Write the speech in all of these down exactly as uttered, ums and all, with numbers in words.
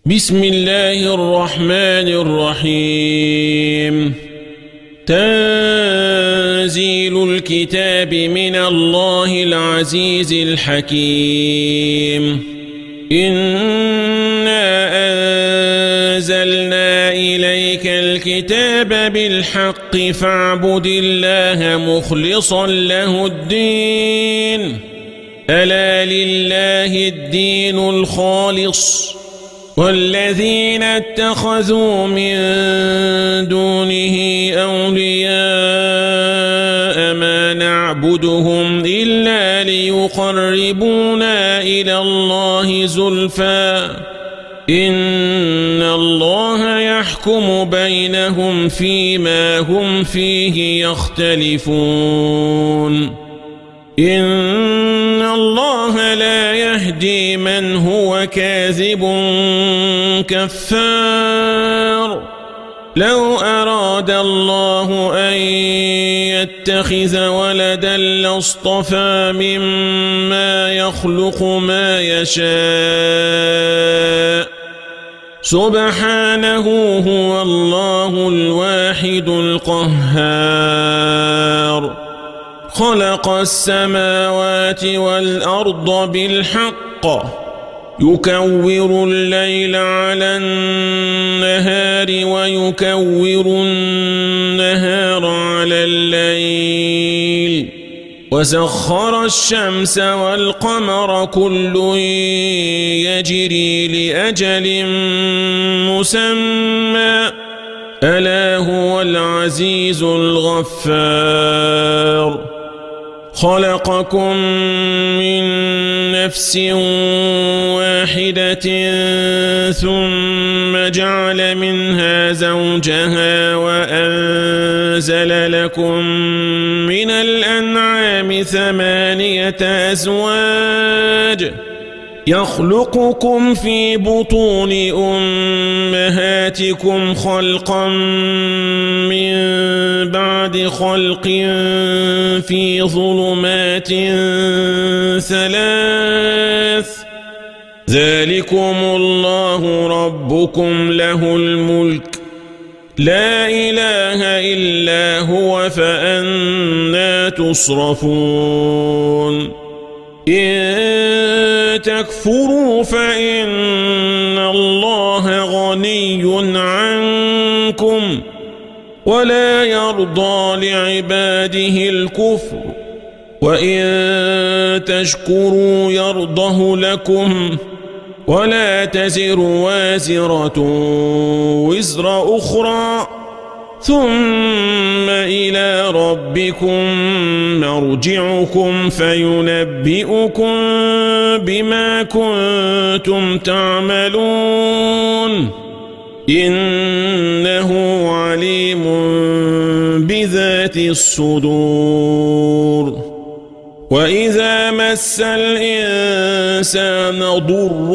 بسم الله الرحمن الرحيم. تنزيل الكتاب من الله العزيز الحكيم. إنا أنزلنا إليك الكتاب بالحق فاعبد الله مخلصا له الدين. ألا لله الدين الخالص والذين اتخذوا من دونه أولياء ما نعبدهم إلا ليقربونا إلى الله زلفى إن الله يحكم بينهم فيما هم فيه يختلفون. إن الله لا يهدي من هو كاذب كفار. لو أراد الله أن يتخذ ولدا لاصطفى مما يخلق ما يشاء سبحانه هو الله الواحد القهار. خلق السماوات والأرض بالحق يكور الليل على النهار ويكور النهار على الليل وسخر الشمس والقمر كل يجري لأجل مسمى ألا هو العزيز الغفار. خلقكم من نفس واحدة ثم جعل منها زوجها وأنزل لكم من الأنعام ثمانية أزواج يخلقكم في بطون أمهاتكم خلقا من بعد خلق في ظلمات ثلاث ذلكم الله ربكم له الملك لا إله إلا هو فأنى تصرفون. إن تكفروا فإن الله غني عنكم ولا يرضى لعباده الكفر وإن تشكروا يرضه لكم ولا تزر وازرة وزر أخرى ثم إلى ربكم مرجعكم فينبئكم بما كنتم تعملون إنه عليم بذات الصدور. وإذا مس الإنسان ضر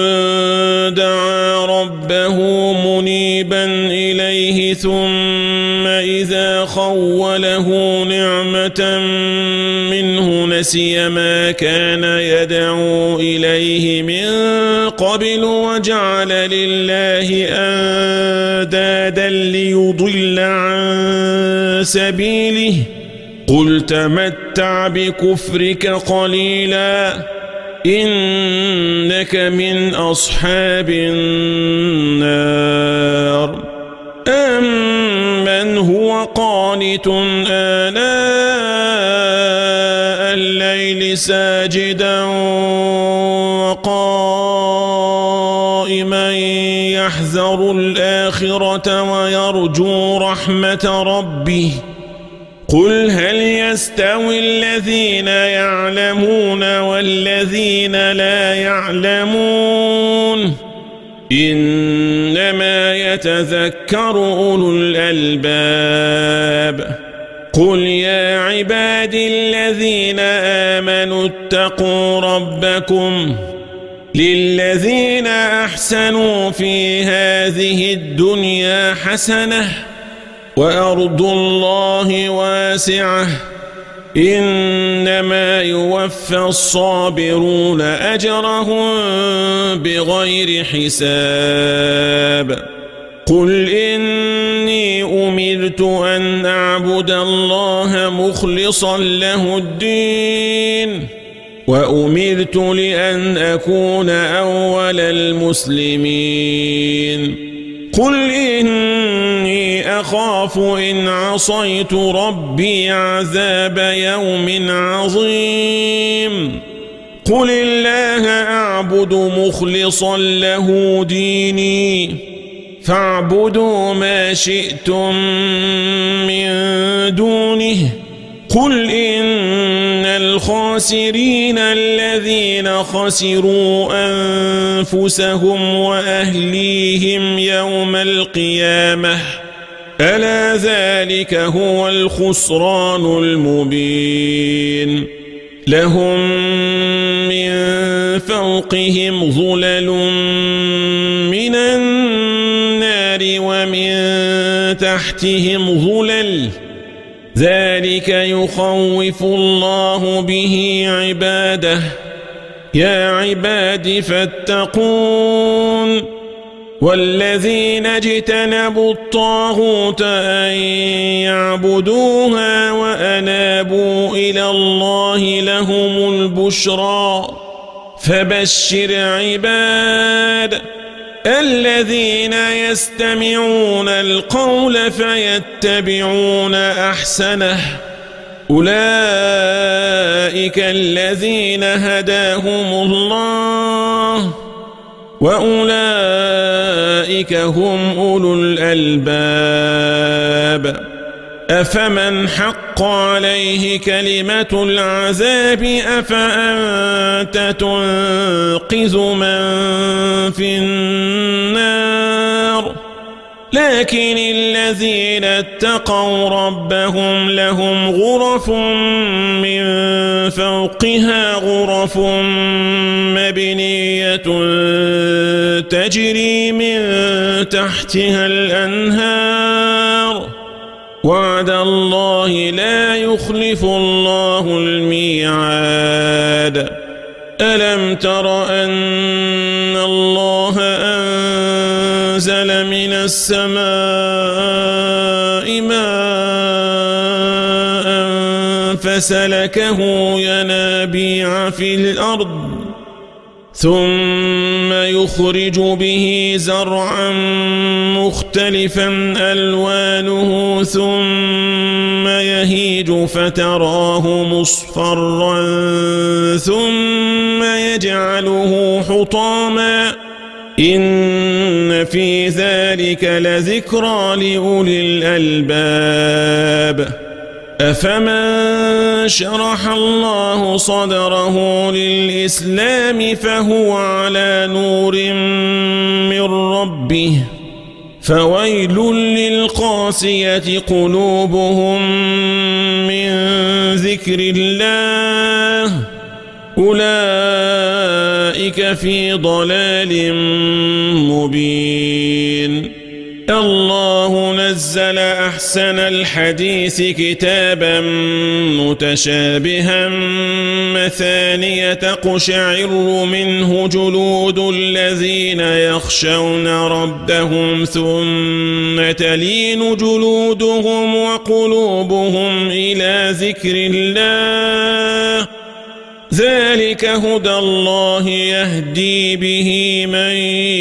دعا ربه منيبا إليه ثم إذا خوله نعمة منه نسي ما كان يدعو إليه من قبل وجعل لله أندادا ليضل عن سبيله قل تمتع بكفرك قليلا إنك من أصحاب النار. أمن هو قانت آناء الليل ساجدا وقائما يحذر الآخرة ويرجو رحمة ربه قل هل يستوي الذين يعلمون والذين لا يعلمون إنما يتذكر أولو الألباب. قل يا عبادي الذين آمنوا اتقوا ربكم للذين أحسنوا في هذه الدنيا حسنة وأرض الله واسعة إنما يوفى الصابرون أجرهم بغير حساب قل إني أمرت أن أعبد الله مخلصا له الدين وأمرت لأن أكون أول المسلمين قل إني أخاف إن عصيت ربي عذاب يوم عظيم قل الله أعبد مخلصا له ديني فاعبدوا ما شئتم من دونه قل إن الخاسرين الذين خسروا أنفسهم وأهليهم يوم القيامة ألا ذلك هو الخسران المبين لهم من فوقهم ظلل من النار ومن تحتهم ظلل ذلك يخوف الله به عباده يا عباد فاتقون والذين اجتنبوا الطاغوت أن يعبدوها وأنابوا إلى الله لهم البشرى فبشر عباد الذين يستمعون القول فيتبعون أحسنه أولئك الذين هداهم الله وأولئك هم أولو الألباب أفمن حق عليه كلمة العذاب أفأنت تنقذ من في النار لكن الذين اتقوا ربهم لهم غرف من فوقها غرف مبنية تجري من تحتها الأنهار وعد الله لا يخلف الله الميعاد ألم تر أن الله أنزل من السماء ماء فسلكه ينابيع في الأرض ثم يخرج به زرعا مختلفا ألوانه ثم يهيج فتراه مصفرا ثم يجعله حطاما إن في ذلك لذكرى لأولي الألباب أفمن شرح الله صدره للإسلام فهو على نور من ربه فويل للقاسية قلوبهم من ذكر الله أولئك في ضلال مبين الله نزل أحسن الحديث كتابا متشابها مثانية تقشعر منه جلود الذين يخشون ربهم ثم تلين جلودهم وقلوبهم إلى ذكر الله ذلك هدى الله يهدي به من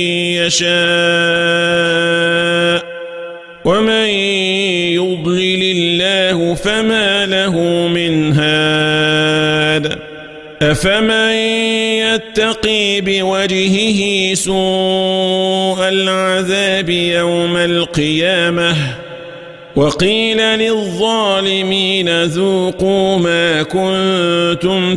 يشاء ومن يضلل الله فما له من هاد أفمن يتقي بوجهه سوء العذاب يوم القيامة وقيل للظالمين ذوقوا ما كنتم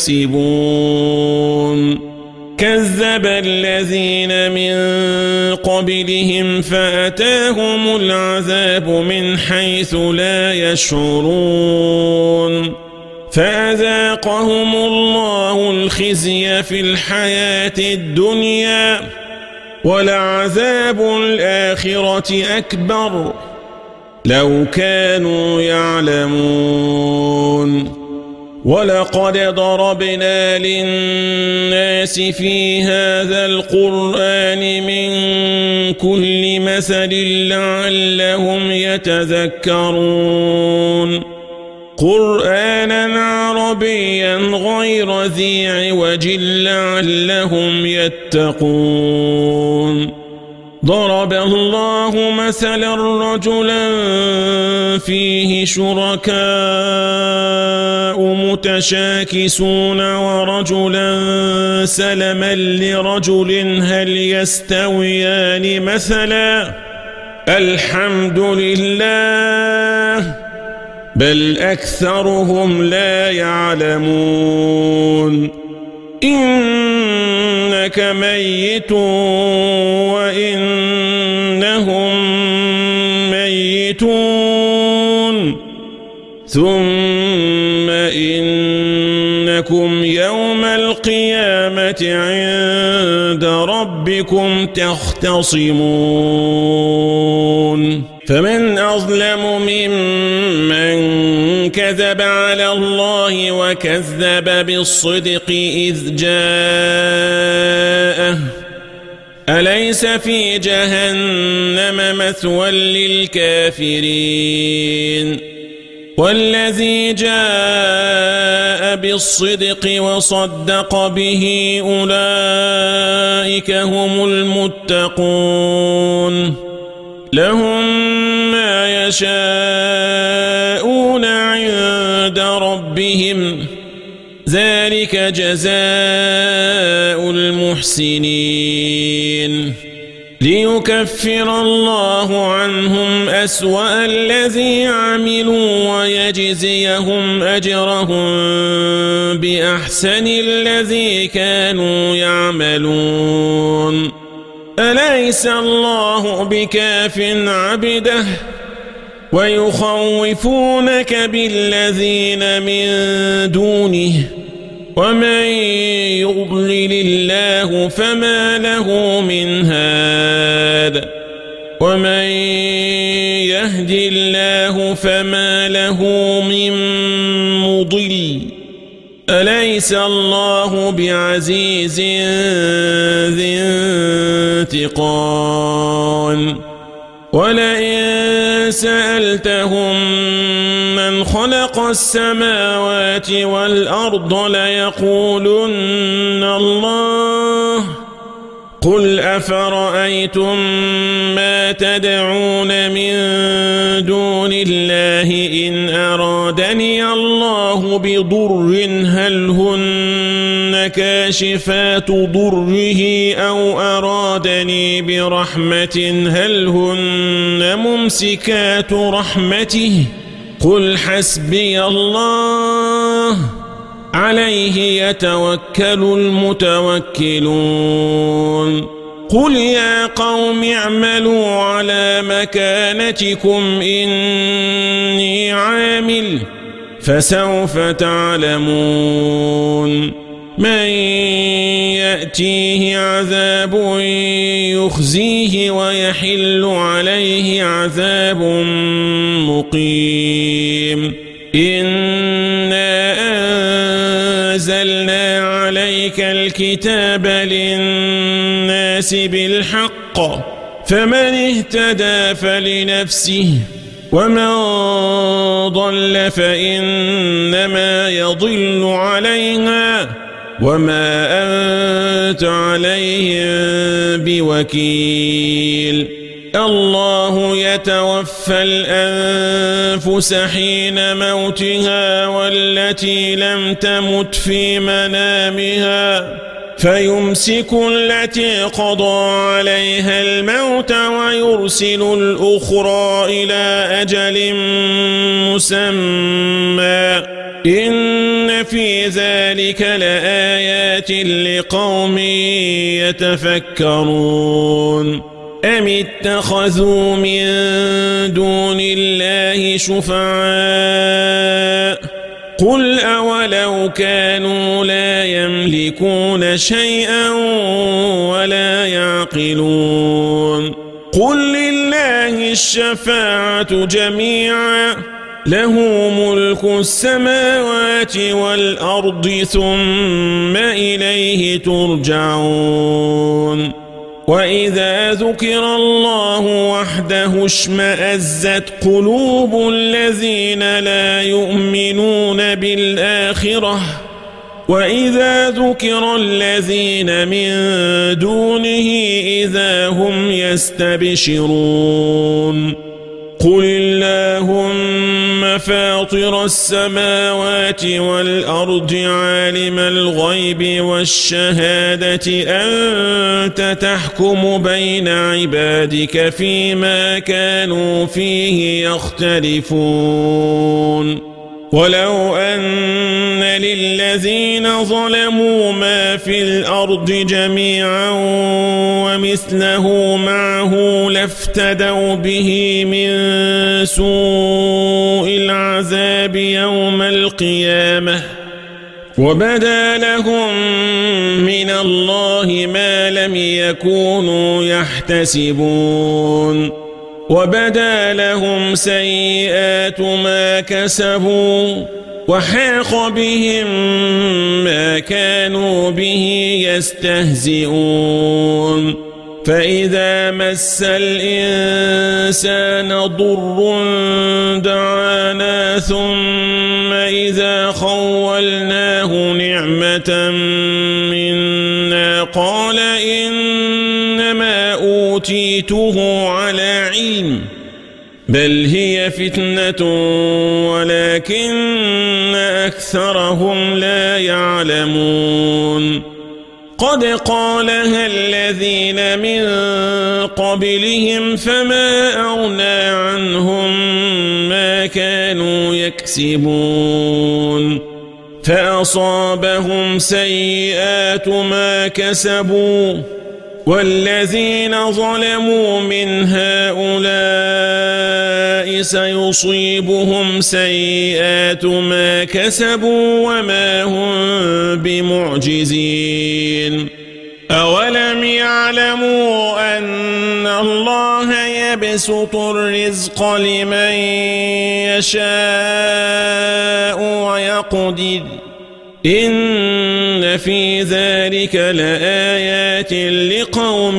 تكسبون كذب الذين من قبلهم فأتاهم العذاب من حيث لا يشعرون فأذاقهم الله الخزي في الحياة الدنيا ولعذاب الآخرة أكبر لو كانوا يعلمون ولقد ضربنا للناس في هذا القرآن من كل مثل لعلهم يتذكرون قرآنا عربيا غير ذي عوج لعلهم يتقون ضرب الله مثلا رجلا فيه شركاء متشاكسون ورجلا سلما لرجل هل يستويان مثلا الحمد لله بل أكثرهم لا يعلمون إنك ميت وإنهم ميتون ثم إنكم يوم القيامة عند ربكم تختصمون فمن أظلم ممن كذب على الله وكذب بالصدق إذ جاءه أليس في جهنم مثوى للكافرين والذي جاء بالصدق وصدق به أولئك هم المتقون لهم ما يشاءون عند ربهم ذلك جزاء المحسنين ليكفر الله عنهم أسوأ الذي عملوا ويجزيهم أجرهم بأحسن الذي كانوا يعملون أليس الله بكاف عبده ويخوفونك بالذين من دونه ومن يضلل الله فما له من هاد ومن يهد الله فما له من مضل أليس الله بعزيز ذي انتقام ولئن سألتهم من خلق السماوات والأرض ليقولن الله قل أفرأيتم ما تدعون من دون الله إن أرادني الله بضر هل هن كاشفات ضره أو أرادني برحمة هل هن ممسكات رحمته قل حسبي الله عليه يتوكل المتوكلون قل يا قوم اعملوا على مكانتكم إني عامل فسوف تعلمون من يأتيه عذاب يخزيه ويحل عليه عذاب مقيم إنا أنزلنا عليك الكتاب للناس بالحق فمن اهتدى فلنفسه ومن ضل فإنما يضل عليها وما أنت عليهم بوكيل الله يتوفى الأنفس حين موتها والتي لم تمت في منامها فيمسك التي قضى عليها الموت ويرسل الأخرى إلى أجل مسمى إن في ذلك لآيات لقوم يتفكرون أم اتخذوا من دون الله شفعاء قل أولو كانوا لا يملكون شيئا ولا يعقلون قل لله الشفاعة جميعا له ملك السماوات والأرض ثم إليه ترجعون وإذا ذكر الله وحده اشمأزت قلوب الذين لا يؤمنون بالآخرة وإذا ذكر الذين من دونه إذا هم يستبشرون قل اللهم فاطر السماوات والأرض عالم الغيب والشهادة أنت تحكم بين عبادك فيما كانوا فيه يختلفون ولو أن للذين ظلموا ما في الأرض جميعا ومثله معه لافتدوا به من سوء العذاب يوم القيامة وبدا لهم من الله ما لم يكونوا يحتسبون وبدا لهم سيئات ما كسبوا وحاق بهم ما كانوا به يستهزئون فإذا مس الإنسان ضر دعانا ثم إذا خولناه نعمة منا قال إنما أوتيته على علم بل هي فتنة ولكن أكثرهم لا يعلمون قد قالها الذين من قبلهم فما أغنى عنهم ما كانوا يكسبون فأصابهم سيئات ما كسبوا والذين ظلموا من هؤلاء سيصيبهم سيئات ما كسبوا وما هم بمعجزين أولم يعلموا أن الله يبسط الرزق لمن يشاء ويقدر إن في ذلك لآيات لقوم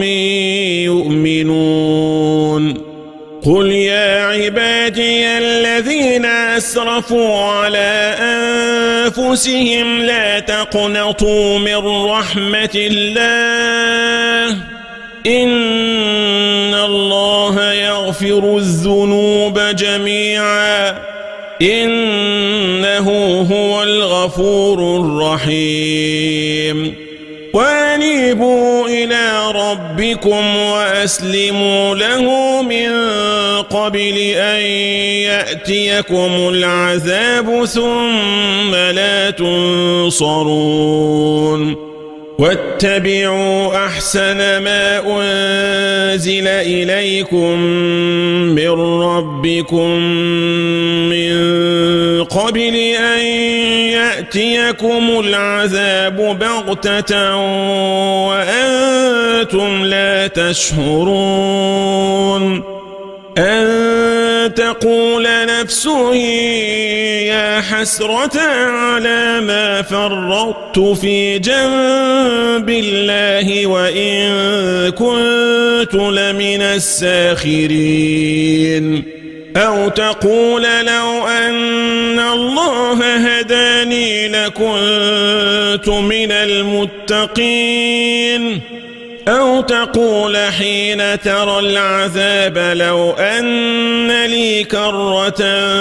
يؤمنون قل يا عبادي الذين أسرفوا على أنفسهم لا تقنطوا من رحمة الله إن الله يغفر الذنوب جميعا إنه هو الغفور الرحيم وأنيبوا إلى ربكم وأسلموا له من قبل أن يأتيكم العذاب ثم لا تنصرون واتبعوا أحسن ما أنزل إليكم من ربكم من قبل أن يأتيكم العذاب بغتة وأنتم لا تشعرون أن تقول نفس يا حسرة على ما فرطت في جنب الله وإن كنت لمن الساخرين أو تقول لو أن الله هداني لكنت من المتقين أو تقول حين ترى العذاب لو أن لي كرة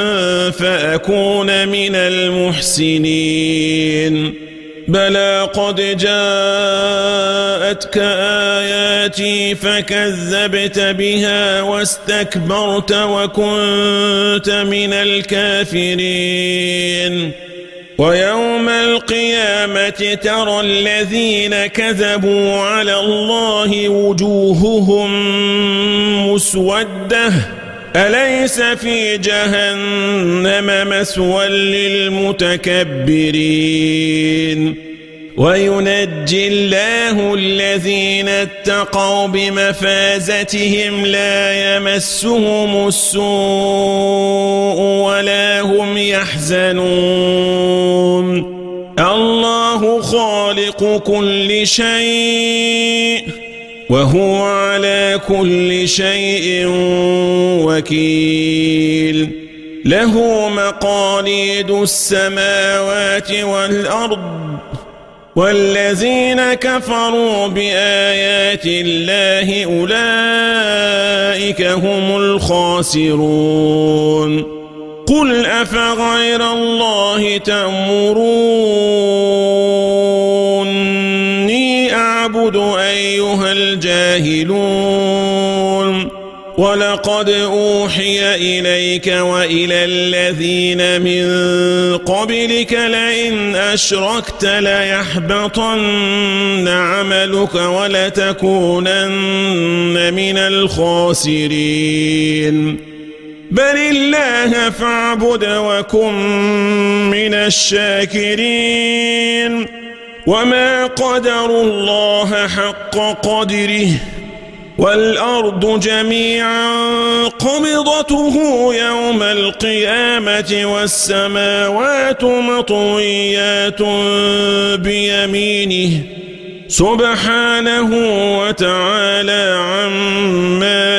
فأكون من المحسنين بلى قد جاءتك آياتي فكذبت بها واستكبرت وكنت من الكافرين ويوم القيامة ترى الذين كذبوا على الله وجوههم مسودة أليس في جهنم مثوى للمتكبرين وينجي الله الذين اتقوا بمفازتهم لا يمسهم السوء ولا هم يحزنون الله خالق كل شيء وهو على كل شيء وكيل له مقاليد السماوات والأرض والذين كفروا بآيات الله أولئك هم الخاسرون قل أفغير الله تأمروني أعبد أيها الجاهلون ولقد أوحي إليك وإلى الذين من قبلك لئن أشركت ليحبطن عملك ولتكونن من الخاسرين بل الله فاعبد وكن من الشاكرين وما قدروا الله حق قدره والأرض جميعا قبضته يوم القيامة والسماوات مطويات بيمينه سبحانه وتعالى عما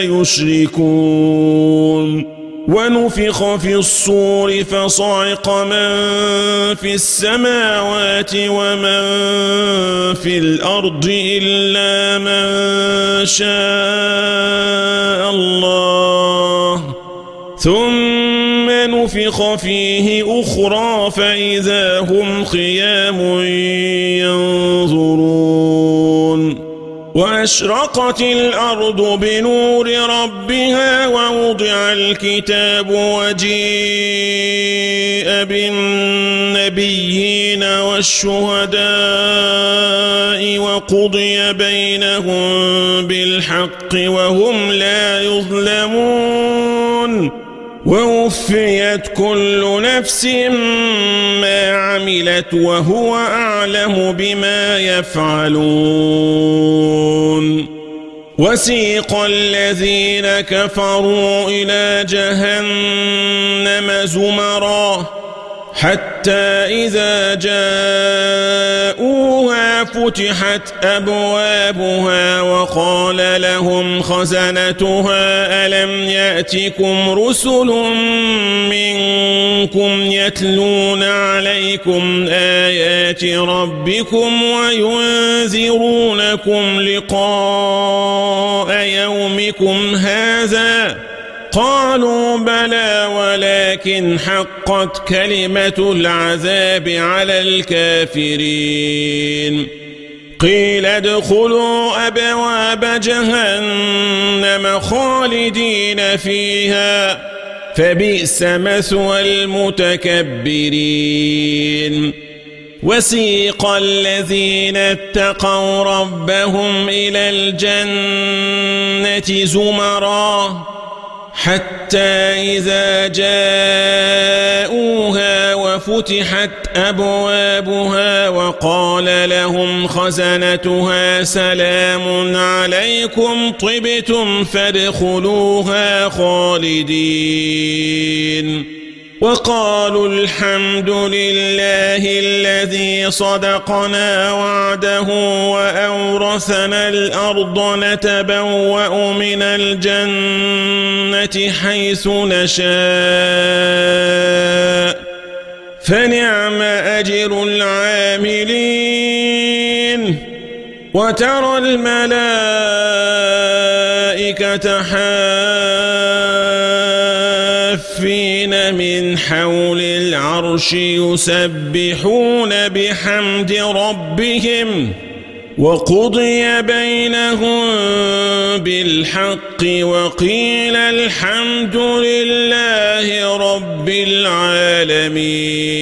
يشركون ونفخ في الصور فصعق من في السماوات ومن في الأرض إلا من شاء الله ثم نفخ فيه أخرى فإذا هم قيام ينظرون وأشرقت الأرض بنور ربها ووضع الكتاب وجيء بالنبيين والشهداء وقضي بينهم بالحق وهم لا يظلمون ووفيت كل نفس ما عملت وهو أعلم بما يفعلون وسيق الذين كفروا إلى جهنم زمرا حتى إذا جاءوها فتحت أبوابها وقال لهم خزنتها ألم يأتكم رسل منكم يتلون عليكم آيات ربكم وينذرونكم لقاء يومكم هذا قالوا بلى ولكن حقت كلمة العذاب على الكافرين قيل ادخلوا أبواب جهنم خالدين فيها فبئس مثوى المتكبرين وسيق الذين اتقوا ربهم إلى الجنة زمرا حتى إذا جاءوها وفتحت أبوابها وقال لهم خزنتها سلام عليكم طبتم فادخلوها خالدين وقالوا الحمد لله الذي صدقنا وعده وأورثنا الأرض نتبوأ من الجنة حيث نشاء فنعم أجر العاملين وترى الملائكة حافين من حول العرش يسبحون بحمد ربهم وقضي بينهم بالحق وقيل الحمد لله رب العالمين.